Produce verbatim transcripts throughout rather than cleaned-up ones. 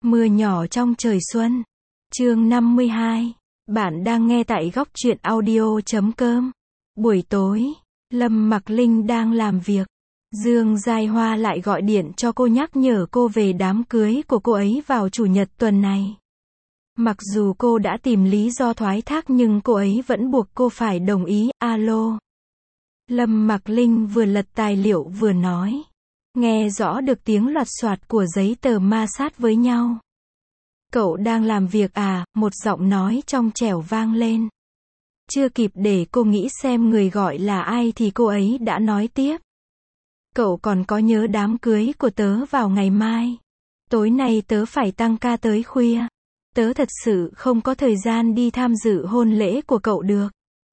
Mưa nhỏ trong trời xuân. Chương năm mươi hai. Bạn đang nghe tại góc truyện audio chấm com. Buổi tối, Lâm Mặc Linh đang làm việc. Dương Giai Hoa lại gọi điện cho cô nhắc nhở cô về đám cưới của cô ấy vào chủ nhật tuần này. Mặc dù cô đã tìm lý do thoái thác nhưng cô ấy vẫn buộc cô phải đồng ý. Alo. Lâm Mặc Linh vừa lật tài liệu vừa nói. Nghe rõ được tiếng loạt soạt của giấy tờ ma sát với nhau. Cậu đang làm việc à? Một giọng nói trong trẻo vang lên. Chưa kịp để cô nghĩ xem người gọi là ai thì cô ấy đã nói tiếp. Cậu còn có nhớ đám cưới của tớ vào ngày mai? Tối nay tớ phải tăng ca tới khuya. Tớ thật sự không có thời gian đi tham dự hôn lễ của cậu được.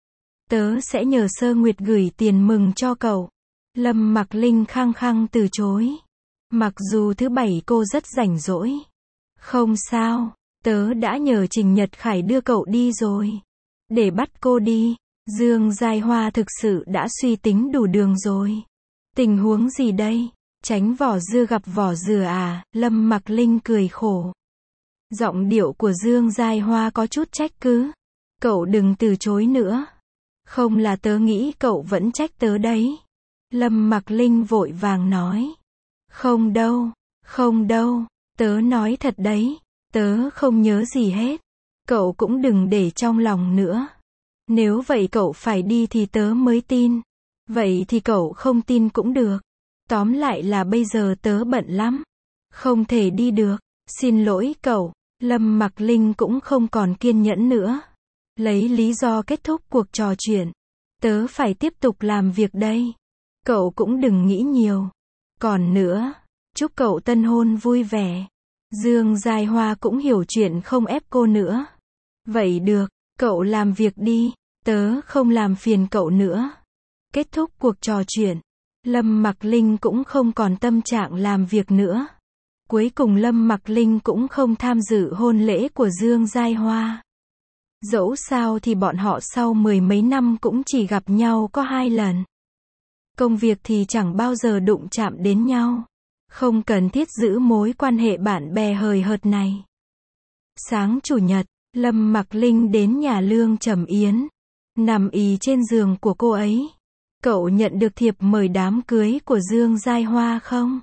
Tớ sẽ nhờ Sơ Nguyệt gửi tiền mừng cho cậu. Lâm Mặc Linh khăng khăng từ chối. Mặc dù thứ bảy cô rất rảnh rỗi. Không sao, tớ đã nhờ Trình Nhật Khải đưa cậu đi rồi. Để bắt cô đi. Dương Giai Hoa thực sự đã suy tính đủ đường rồi. Tình huống gì đây? Tránh vỏ dưa gặp vỏ dừa à? Lâm Mặc Linh cười khổ. Giọng điệu của Dương Giai Hoa có chút trách cứ. Cậu đừng từ chối nữa. Không là tớ nghĩ cậu vẫn trách tớ đấy. Lâm Mặc Linh vội vàng nói. Không đâu, không đâu, tớ nói thật đấy, tớ không nhớ gì hết. Cậu cũng đừng để trong lòng nữa. Nếu vậy cậu phải đi thì tớ mới tin. Vậy thì cậu không tin cũng được. Tóm lại là bây giờ tớ bận lắm. Không thể đi được. Xin lỗi cậu. Lâm Mặc Linh cũng không còn kiên nhẫn nữa. Lấy lý do kết thúc cuộc trò chuyện. Tớ phải tiếp tục làm việc đây. Cậu cũng đừng nghĩ nhiều. Còn nữa, chúc cậu tân hôn vui vẻ. Dương Giai Hoa cũng hiểu chuyện không ép cô nữa. Vậy được, cậu làm việc đi, tớ không làm phiền cậu nữa. Kết thúc cuộc trò chuyện, Lâm Mặc Linh cũng không còn tâm trạng làm việc nữa. Cuối cùng Lâm Mặc Linh cũng không tham dự hôn lễ của Dương Giai Hoa. Dẫu sao thì bọn họ sau mười mấy năm cũng chỉ gặp nhau có hai lần. Công việc thì chẳng bao giờ đụng chạm đến nhau. Không cần thiết giữ mối quan hệ bạn bè hời hợt này. Sáng chủ nhật, Lâm Mặc Linh đến nhà Lương Trầm Yến. Nằm ì trên giường của cô ấy. Cậu nhận được thiệp mời đám cưới của Dương Giai Hoa không?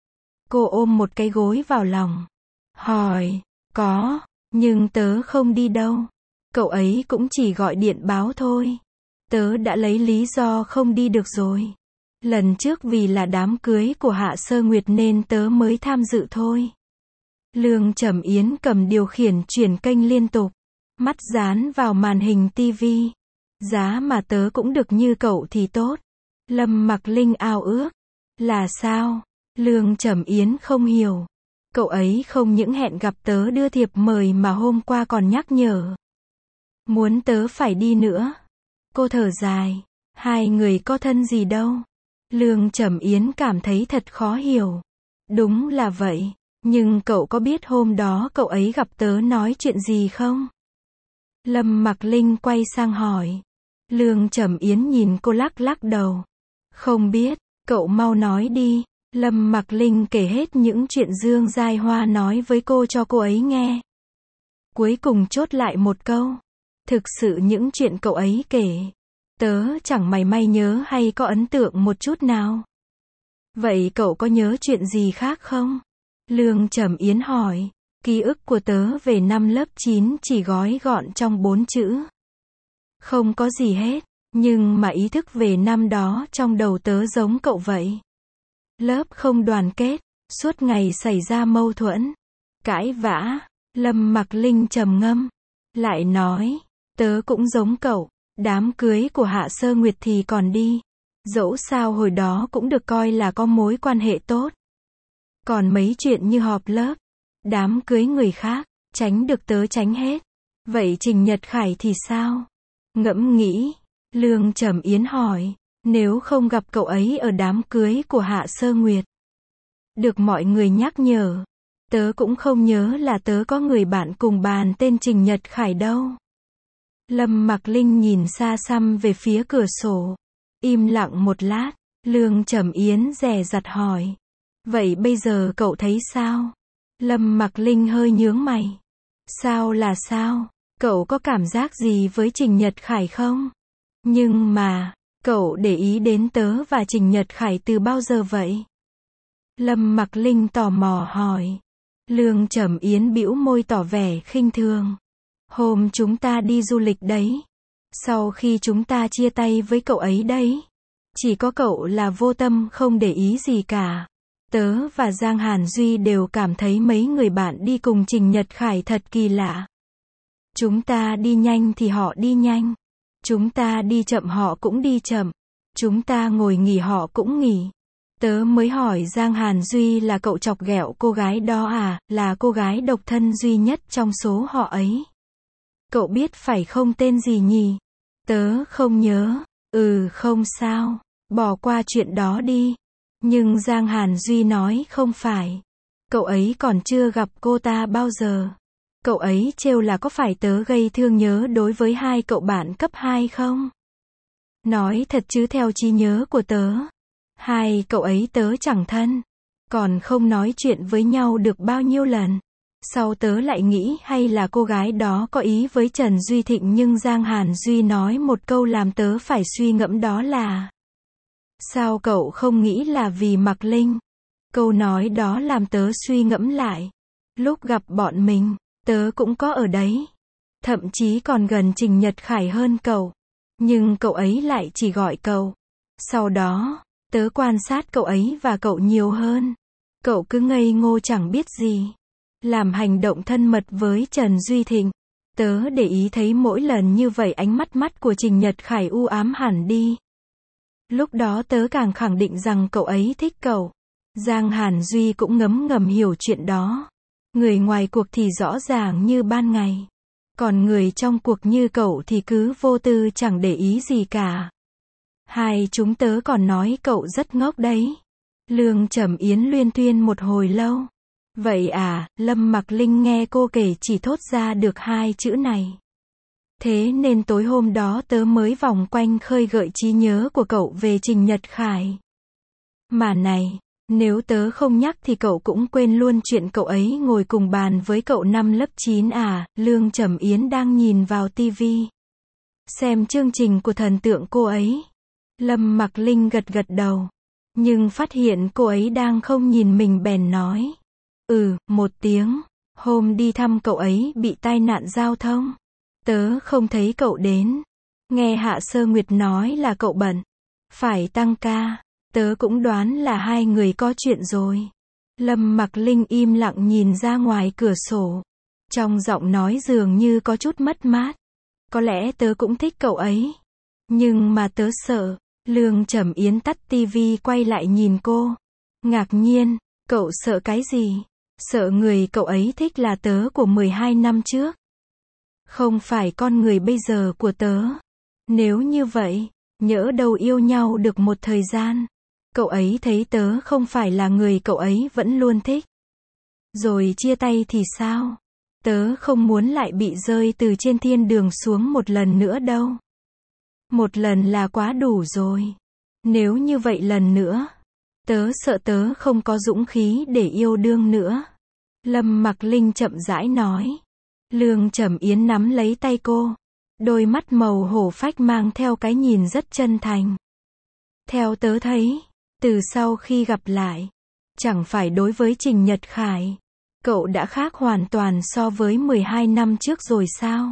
Cô ôm một cái gối vào lòng. Hỏi, có, nhưng tớ không đi đâu. Cậu ấy cũng chỉ gọi điện báo thôi. Tớ đã lấy lý do không đi được rồi. Lần trước vì là đám cưới của Hạ Sơ Nguyệt nên tớ mới tham dự thôi. Lương Trầm Yến cầm điều khiển chuyển kênh liên tục. Mắt dán vào màn hình tivi. Giá mà tớ cũng được như cậu thì tốt. Lâm Mặc Linh ao ước. Là sao? Lương Trầm Yến không hiểu. Cậu ấy không những hẹn gặp tớ đưa thiệp mời mà hôm qua còn nhắc nhở. Muốn tớ phải đi nữa. Cô thở dài. Hai người có thân gì đâu. Lương Trầm Yến cảm thấy thật khó hiểu. Đúng là vậy. Nhưng cậu có biết hôm đó cậu ấy gặp tớ nói chuyện gì không? Lâm Mặc Linh quay sang hỏi. Lương Trầm Yến nhìn cô lắc lắc đầu. Không biết, cậu mau nói đi. Lâm Mặc Linh kể hết những chuyện Dương Giai Hoa nói với cô cho cô ấy nghe. Cuối cùng chốt lại một câu. Thực sự những chuyện cậu ấy kể, tớ chẳng mảy may nhớ hay có ấn tượng một chút nào. Vậy cậu có nhớ chuyện gì khác không? Lương Trầm Yến hỏi. Ký ức của tớ về năm lớp chín chỉ gói gọn trong bốn chữ. Không có gì hết, nhưng mà ý thức về năm đó trong đầu tớ giống cậu vậy. Lớp không đoàn kết, suốt ngày xảy ra mâu thuẫn, cãi vã. Lâm Mặc Linh trầm ngâm, lại nói, tớ cũng giống cậu, đám cưới của Hạ Sơ Nguyệt thì còn đi. Dẫu sao hồi đó cũng được coi là có mối quan hệ tốt. Còn mấy chuyện như họp lớp, đám cưới người khác, tránh được tớ tránh hết. Vậy Trình Nhật Khải thì sao? Ngẫm nghĩ, Lương Trầm Yến hỏi, nếu không gặp cậu ấy ở đám cưới của Hạ Sơ Nguyệt. Được mọi người nhắc nhở. Tớ cũng không nhớ là tớ có người bạn cùng bàn tên Trình Nhật Khải đâu. Lâm Mặc Linh nhìn xa xăm về phía cửa sổ. Im lặng một lát, Lương Trầm Yến dè dặt hỏi. Vậy bây giờ cậu thấy sao? Lâm Mặc Linh hơi nhướng mày. Sao là sao? Cậu có cảm giác gì với Trình Nhật Khải không? Nhưng mà, cậu để ý đến tớ và Trình Nhật Khải từ bao giờ vậy? Lâm Mặc Linh tò mò hỏi. Lương Trầm Yến bĩu môi tỏ vẻ khinh thường. Hôm chúng ta đi du lịch đấy. Sau khi chúng ta chia tay với cậu ấy đấy. Chỉ có cậu là vô tâm không để ý gì cả. Tớ và Giang Hàn Duy đều cảm thấy mấy người bạn đi cùng Trình Nhật Khải thật kỳ lạ. Chúng ta đi nhanh thì họ đi nhanh. Chúng ta đi chậm họ cũng đi chậm. Chúng ta ngồi nghỉ họ cũng nghỉ. Tớ mới hỏi Giang Hàn Duy là cậu chọc ghẹo cô gái đó à, là cô gái độc thân duy nhất trong số họ ấy. Cậu biết phải không tên gì nhỉ? Tớ không nhớ. Ừ không sao. Bỏ qua chuyện đó đi. Nhưng Giang Hàn Duy nói không phải. Cậu ấy còn chưa gặp cô ta bao giờ. Cậu ấy trêu là có phải tớ gây thương nhớ đối với hai cậu bạn cấp hai không? Nói thật chứ theo trí nhớ của tớ. Hai cậu ấy tớ chẳng thân. Còn không nói chuyện với nhau được bao nhiêu lần. Sau tớ lại nghĩ hay là cô gái đó có ý với Trần Duy Thịnh nhưng Giang Hàn Duy nói một câu làm tớ phải suy ngẫm đó là. Sao cậu không nghĩ là vì Mặc Linh? Câu nói đó làm tớ suy ngẫm lại. Lúc gặp bọn mình, tớ cũng có ở đấy. Thậm chí còn gần Trình Nhật Khải hơn cậu. Nhưng cậu ấy lại chỉ gọi cậu. Sau đó, tớ quan sát cậu ấy và cậu nhiều hơn. Cậu cứ ngây ngô chẳng biết gì. Làm hành động thân mật với Trần Duy Thịnh. Tớ để ý thấy mỗi lần như vậy ánh mắt mắt của Trình Nhật Khải u ám hẳn đi. Lúc đó tớ càng khẳng định rằng cậu ấy thích cậu. Giang Hàn Duy cũng ngấm ngầm hiểu chuyện đó. Người ngoài cuộc thì rõ ràng như ban ngày. Còn người trong cuộc như cậu thì cứ vô tư chẳng để ý gì cả. Hai chúng tớ còn nói cậu rất ngốc đấy. Lương Trầm Yến luyên thuyên một hồi lâu. Vậy à, Lâm Mặc Linh nghe cô kể chỉ thốt ra được hai chữ này. Thế nên tối hôm đó tớ mới vòng quanh khơi gợi trí nhớ của cậu về Trình Nhật Khải. Mà này, nếu tớ không nhắc thì cậu cũng quên luôn chuyện cậu ấy ngồi cùng bàn với cậu năm lớp chín à, Lương Trầm Yến đang nhìn vào tivi. Xem chương trình của thần tượng cô ấy. Lâm Mặc Linh gật gật đầu. Nhưng phát hiện cô ấy đang không nhìn mình bèn nói. Ừ, một tiếng. Hôm đi thăm cậu ấy bị tai nạn giao thông. Tớ không thấy cậu đến. Nghe Hạ Sơ Nguyệt nói là cậu bận. Phải tăng ca. Tớ cũng đoán là hai người có chuyện rồi. Lâm Mặc Linh im lặng nhìn ra ngoài cửa sổ. Trong giọng nói dường như có chút mất mát. Có lẽ tớ cũng thích cậu ấy. Nhưng mà tớ sợ. Lương Trầm Yến tắt tivi quay lại nhìn cô. Ngạc nhiên, cậu sợ cái gì? Sợ người cậu ấy thích là tớ của mười hai năm trước. Không phải con người bây giờ của tớ. Nếu như vậy, nhỡ đâu yêu nhau được một thời gian. Cậu ấy thấy tớ không phải là người cậu ấy vẫn luôn thích. Rồi chia tay thì sao? Tớ không muốn lại bị rơi từ trên thiên đường xuống một lần nữa đâu. Một lần là quá đủ rồi. Nếu như vậy lần nữa, tớ sợ tớ không có dũng khí để yêu đương nữa. Lâm Mặc Linh chậm rãi nói. Lương Trầm Yến nắm lấy tay cô. Đôi mắt màu hổ phách mang theo cái nhìn rất chân thành. Theo tớ thấy, từ sau khi gặp lại, chẳng phải đối với Trình Nhật Khải, cậu đã khác hoàn toàn so với mười hai năm trước rồi sao?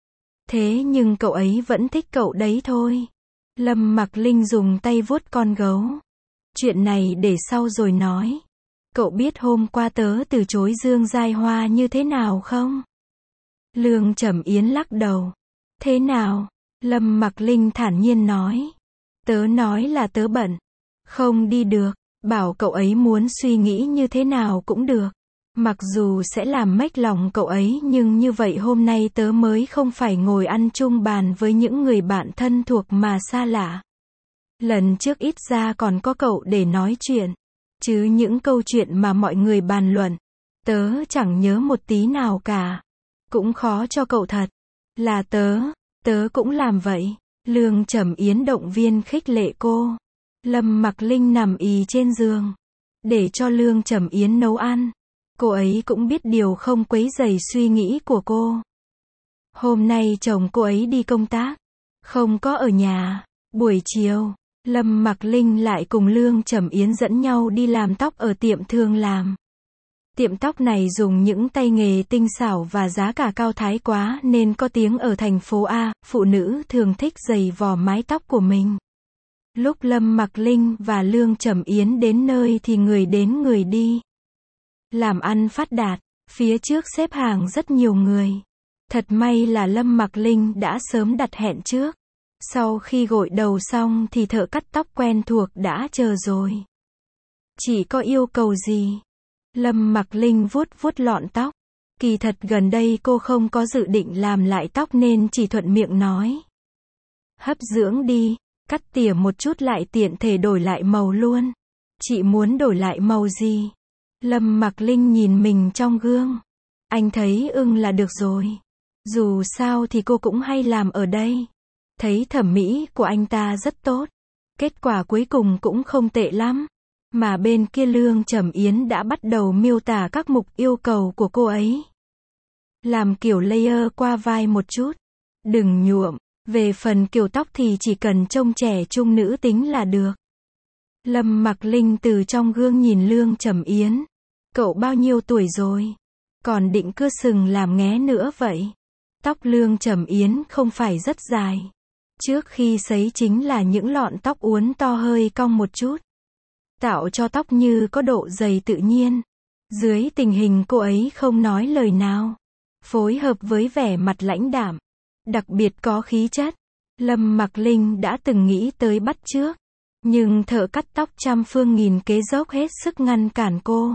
Thế nhưng cậu ấy vẫn thích cậu đấy thôi. Lâm Mặc Linh dùng tay vuốt con gấu. Chuyện này để sau rồi nói. Cậu biết hôm qua tớ từ chối Dương Giai Hoa như thế nào không? Lương Trầm Yến lắc đầu. Thế nào? Lâm Mặc Linh thản nhiên nói. Tớ nói là tớ bận. Không đi được. Bảo cậu ấy muốn suy nghĩ như thế nào cũng được. Mặc dù sẽ làm mếch lòng cậu ấy nhưng như vậy hôm nay tớ mới không phải ngồi ăn chung bàn với những người bạn thân thuộc mà xa lạ. Lần trước ít ra còn có cậu để nói chuyện. Chứ những câu chuyện mà mọi người bàn luận, tớ chẳng nhớ một tí nào cả. Cũng khó cho cậu thật. Là tớ, tớ cũng làm vậy. Lương Trầm Yến động viên khích lệ cô. Lâm Mặc Linh nằm ì trên giường. Để cho Lương Trầm Yến nấu ăn. Cô ấy cũng biết điều không quấy rầy suy nghĩ của cô. Hôm nay chồng cô ấy đi công tác, không có ở nhà. Buổi chiều, Lâm Mặc Linh lại cùng Lương Trầm Yến dẫn nhau đi làm tóc ở tiệm Thương Làm. Tiệm tóc này dùng những tay nghề tinh xảo và giá cả cao thái quá nên có tiếng ở thành phố A, phụ nữ thường thích giày vò mái tóc của mình. Lúc Lâm Mặc Linh và Lương Trầm Yến đến nơi thì người đến người đi. Làm ăn phát đạt, phía trước xếp hàng rất nhiều người. Thật may là Lâm Mặc Linh đã sớm đặt hẹn trước. Sau khi gội đầu xong thì thợ cắt tóc quen thuộc đã chờ rồi. Chị có yêu cầu gì? Lâm Mặc Linh vuốt vuốt lọn tóc. Kỳ thật gần đây cô không có dự định làm lại tóc nên chỉ thuận miệng nói. Hấp dưỡng đi, cắt tỉa một chút lại tiện thể đổi lại màu luôn. Chị muốn đổi lại màu gì? Lâm Mặc Linh nhìn mình trong gương. Anh thấy ưng là được rồi. Dù sao thì cô cũng hay làm ở đây. Thấy thẩm mỹ của anh ta rất tốt. Kết quả cuối cùng cũng không tệ lắm. Mà bên kia Lương Trầm Yến đã bắt đầu miêu tả các mục yêu cầu của cô ấy. Làm kiểu layer qua vai một chút. Đừng nhuộm. Về phần kiểu tóc thì chỉ cần trông trẻ trung nữ tính là được. Lâm Mặc Linh từ trong gương nhìn Lương Trầm Yến. Cậu bao nhiêu tuổi rồi? Còn định cưa sừng làm nghé nữa vậy? Tóc Lương Trầm Yến không phải rất dài. Trước khi sấy chính là những lọn tóc uốn to hơi cong một chút. Tạo cho tóc như có độ dày tự nhiên. Dưới tình hình cô ấy không nói lời nào. Phối hợp với vẻ mặt lãnh đạm. Đặc biệt có khí chất. Lâm Mặc Linh đã từng nghĩ tới bắt chước. Nhưng thợ cắt tóc trăm phương nghìn kế dốc hết sức ngăn cản cô.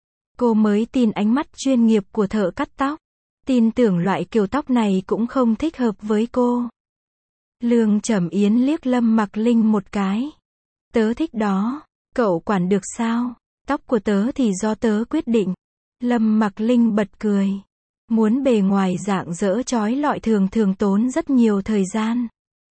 Cô mới tin ánh mắt chuyên nghiệp của thợ cắt tóc. Tin tưởng loại kiểu tóc này cũng không thích hợp với cô. Lương Trầm Yến liếc Lâm Mặc Linh một cái. Tớ thích đó. Cậu quản được sao? Tóc của tớ thì do tớ quyết định. Lâm Mặc Linh bật cười. Muốn bề ngoài dạng dỡ chói lọi thường thường tốn rất nhiều thời gian.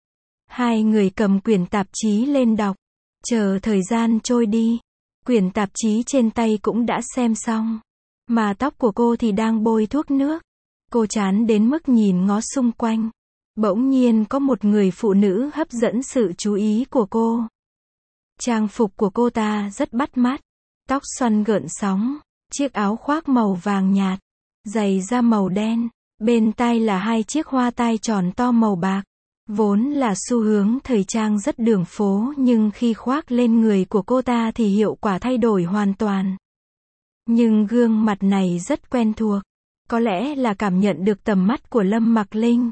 Hai người cầm quyển tạp chí lên đọc. Chờ thời gian trôi đi. Quyển tạp chí trên tay cũng đã xem xong. Mà tóc của cô thì đang bôi thuốc nước. Cô chán đến mức nhìn ngó xung quanh. Bỗng nhiên có một người phụ nữ hấp dẫn sự chú ý của cô. Trang phục của cô ta rất bắt mắt. Tóc xoăn gợn sóng. Chiếc áo khoác màu vàng nhạt. Giày da màu đen. Bên tai là hai chiếc hoa tai tròn to màu bạc. Vốn là xu hướng thời trang rất đường phố nhưng khi khoác lên người của cô ta thì hiệu quả thay đổi hoàn toàn. Nhưng gương mặt này rất quen thuộc. Có lẽ là cảm nhận được tầm mắt của Lâm Mặc Linh.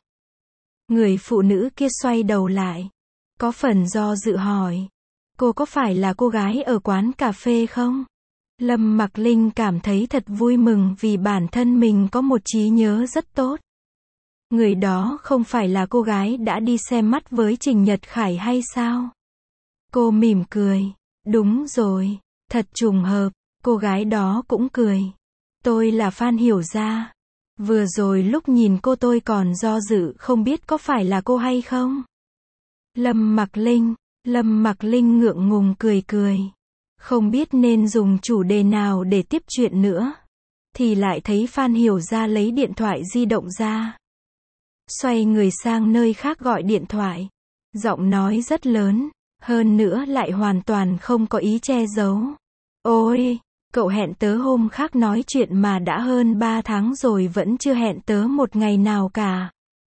Người phụ nữ kia xoay đầu lại. Có phần do dự hỏi. Cô có phải là cô gái ở quán cà phê không? Lâm Mặc Linh cảm thấy thật vui mừng vì bản thân mình có một trí nhớ rất tốt. Người đó không phải là cô gái đã đi xem mắt với Trình Nhật Khải hay sao? Cô mỉm cười. Đúng rồi. Thật trùng hợp. Cô gái đó cũng cười. Tôi là Phan Hiểu Gia. Vừa rồi lúc nhìn cô tôi còn do dự không biết có phải là cô hay không? Lâm Mặc Linh. Lâm Mặc Linh ngượng ngùng cười cười. Không biết nên dùng chủ đề nào để tiếp chuyện nữa. Thì lại thấy Phan Hiểu Gia lấy điện thoại di động ra. Xoay người sang nơi khác gọi điện thoại. Giọng nói rất lớn. Hơn nữa lại hoàn toàn không có ý che giấu. Ôi, cậu hẹn tớ hôm khác nói chuyện mà đã hơn ba tháng rồi vẫn chưa hẹn tớ một ngày nào cả.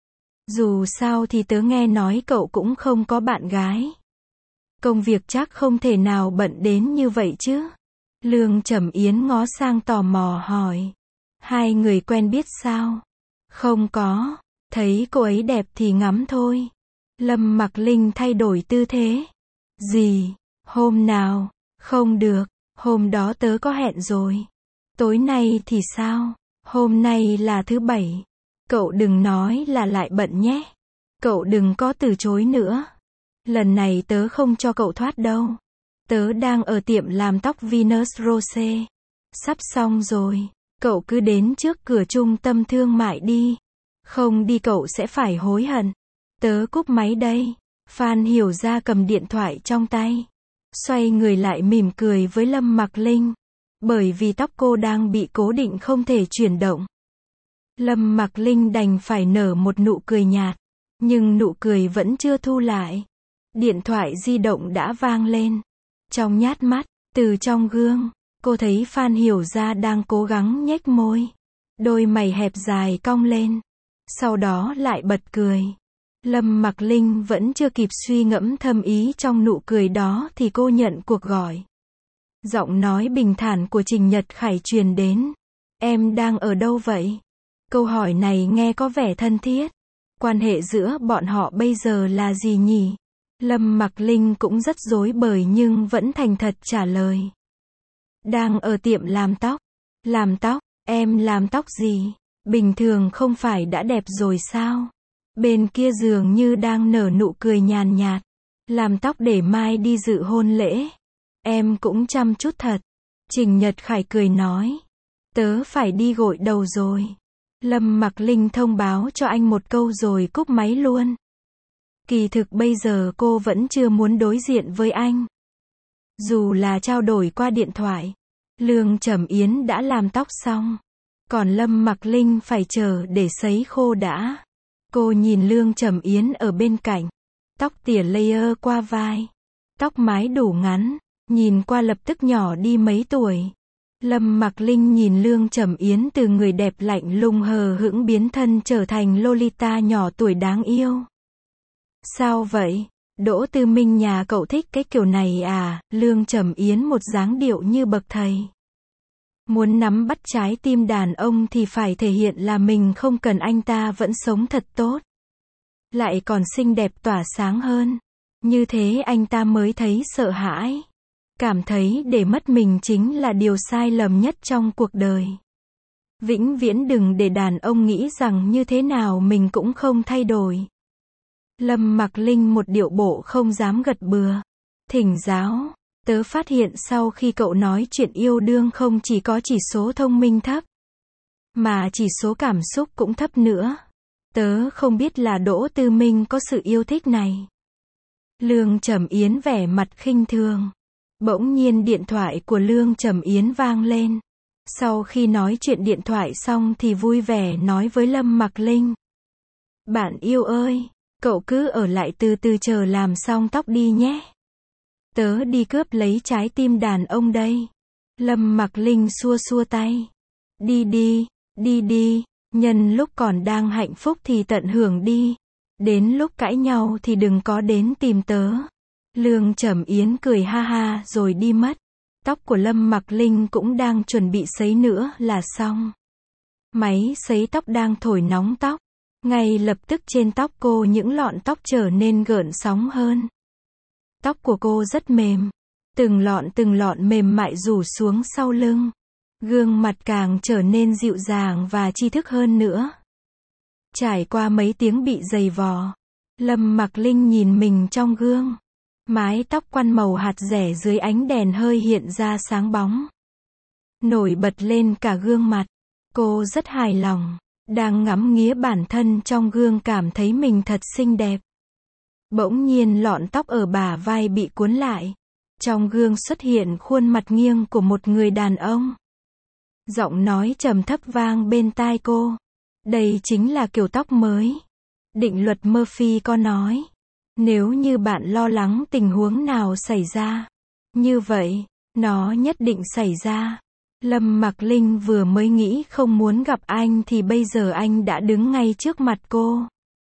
Dù sao thì tớ nghe nói cậu cũng không có bạn gái. Công việc chắc không thể nào bận đến như vậy chứ. Lương Trầm Yến ngó sang tò mò hỏi. Hai người quen biết sao? Không có. Thấy cô ấy đẹp thì ngắm thôi. Lâm Mặc Linh thay đổi tư thế. Gì? Hôm nào? Không được. Hôm đó tớ có hẹn rồi. Tối nay thì sao? Hôm nay là thứ bảy. Cậu đừng nói là lại bận nhé. Cậu đừng có từ chối nữa. Lần này tớ không cho cậu thoát đâu. Tớ đang ở tiệm làm tóc Venus Rose. Sắp xong rồi. Cậu cứ đến trước cửa trung tâm thương mại đi. Không đi cậu sẽ phải hối hận. Tớ cúp máy đây. Phan Hiểu Gia cầm điện thoại trong tay. Xoay người lại mỉm cười với Lâm Mặc Linh. bởi vì tóc cô đang bị cố định không thể chuyển động. Lâm Mặc Linh đành phải nở một nụ cười nhạt, nhưng nụ cười vẫn chưa thu lại. Điện thoại di động đã vang lên. Trong nhát mắt, từ trong gương, cô thấy Phan Hiểu Gia đang cố gắng nhếch môi. Đôi mày hẹp dài cong lên. Sau đó lại bật cười. Lâm Mặc Linh vẫn chưa kịp suy ngẫm thâm ý trong nụ cười đó thì cô nhận cuộc gọi. Giọng nói bình thản của Trình Nhật Khải truyền đến. Em đang ở đâu vậy? Câu hỏi này nghe có vẻ thân thiết. Quan hệ giữa bọn họ bây giờ là gì nhỉ? Lâm Mặc Linh cũng rất rối bời nhưng vẫn thành thật trả lời. Đang ở tiệm làm tóc. Làm tóc? Em làm tóc gì? Bình thường không phải đã đẹp rồi sao? Bên kia dường như đang nở nụ cười nhàn nhạt. Làm tóc để mai đi dự hôn lễ. Em cũng chăm chút thật. Trình Nhật Khải cười nói. Tớ phải đi gội đầu rồi. Lâm Mặc Linh thông báo cho anh một câu rồi cúp máy luôn. Kỳ thực bây giờ cô vẫn chưa muốn đối diện với anh. Dù là trao đổi qua điện thoại, Lương Trầm Yến đã làm tóc xong. Còn Lâm Mặc Linh phải chờ để sấy khô đã. Cô nhìn Lương Trầm Yến ở bên cạnh. Tóc tỉa layer qua vai. Tóc mái đủ ngắn. Nhìn qua lập tức nhỏ đi mấy tuổi. Lâm Mặc Linh nhìn Lương Trầm Yến từ người đẹp lạnh lùng hờ hững biến thân trở thành Lolita nhỏ tuổi đáng yêu. Sao vậy? Đỗ Tư Minh nhà cậu thích cái kiểu này à? Lương Trầm Yến một dáng điệu như bậc thầy. Muốn nắm bắt trái tim đàn ông thì phải thể hiện là mình không cần anh ta vẫn sống thật tốt. Lại còn xinh đẹp tỏa sáng hơn. Như thế anh ta mới thấy sợ hãi. Cảm thấy để mất mình chính là điều sai lầm nhất trong cuộc đời. Vĩnh viễn đừng để đàn ông nghĩ rằng như thế nào mình cũng không thay đổi. Lâm Mặc Linh một điệu bộ không dám gật bừa. Thỉnh giáo, tớ phát hiện sau khi cậu nói chuyện yêu đương không chỉ có chỉ số thông minh thấp, mà chỉ số cảm xúc cũng thấp nữa. Tớ không biết là Đỗ Tư Minh có sự yêu thích này. Lương Trầm Yến vẻ mặt khinh thường. Bỗng nhiên điện thoại của Lương Trầm Yến vang lên. Sau khi nói chuyện điện thoại xong thì vui vẻ nói với Lâm Mặc Linh. Bạn yêu ơi, cậu cứ ở lại từ từ chờ làm xong tóc đi nhé. Tớ đi cướp lấy trái tim đàn ông đây. Lâm Mặc Linh xua xua tay. Đi đi, đi đi, nhân lúc còn đang hạnh phúc thì tận hưởng đi. Đến lúc cãi nhau thì đừng có đến tìm tớ. Lương Trầm Yến cười ha ha rồi đi mất. Tóc của Lâm Mặc Linh cũng đang chuẩn bị sấy nữa là xong. Máy sấy tóc đang thổi nóng tóc. Ngay lập tức trên tóc cô những lọn tóc trở nên gợn sóng hơn. Tóc của cô rất mềm. Từng lọn từng lọn mềm mại rủ xuống sau lưng. Gương mặt càng trở nên dịu dàng và tri thức hơn nữa. Trải qua mấy tiếng bị giày vò, Lâm Mặc Linh nhìn mình trong gương. Mái tóc quăn màu hạt rẻ dưới ánh đèn hơi hiện ra sáng bóng. Nổi bật lên cả gương mặt. Cô rất hài lòng. Đang ngắm nghía bản thân trong gương cảm thấy mình thật xinh đẹp. Bỗng nhiên lọn tóc ở bả vai bị cuốn lại. Trong gương xuất hiện khuôn mặt nghiêng của một người đàn ông. Giọng nói trầm thấp vang bên tai cô. Đây chính là kiểu tóc mới. Định luật Murphy có nói. Nếu như bạn lo lắng tình huống nào xảy ra, như vậy, nó nhất định xảy ra. Lâm Mặc Linh vừa mới nghĩ không muốn gặp anh thì bây giờ anh đã đứng ngay trước mặt cô.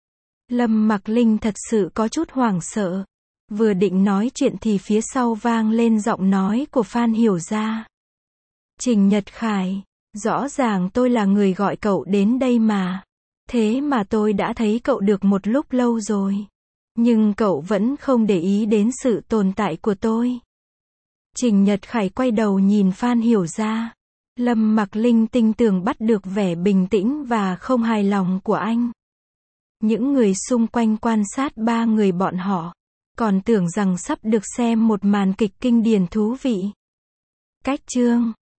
Lâm Mặc Linh thật sự có chút hoảng sợ. Vừa định nói chuyện thì phía sau vang lên giọng nói của Phan Hiểu Gia. Trình Nhật Khải, rõ ràng tôi là người gọi cậu đến đây mà. Thế mà tôi đã thấy cậu được một lúc lâu rồi. Nhưng cậu vẫn không để ý đến sự tồn tại của tôi. Trình Nhật Khải quay đầu nhìn Phan Hiểu Gia. Lâm Mặc Linh tinh tường bắt được vẻ bình tĩnh và không hài lòng của anh. Những người xung quanh quan sát ba người bọn họ, còn tưởng rằng sắp được xem một màn kịch kinh điển thú vị. Cách chương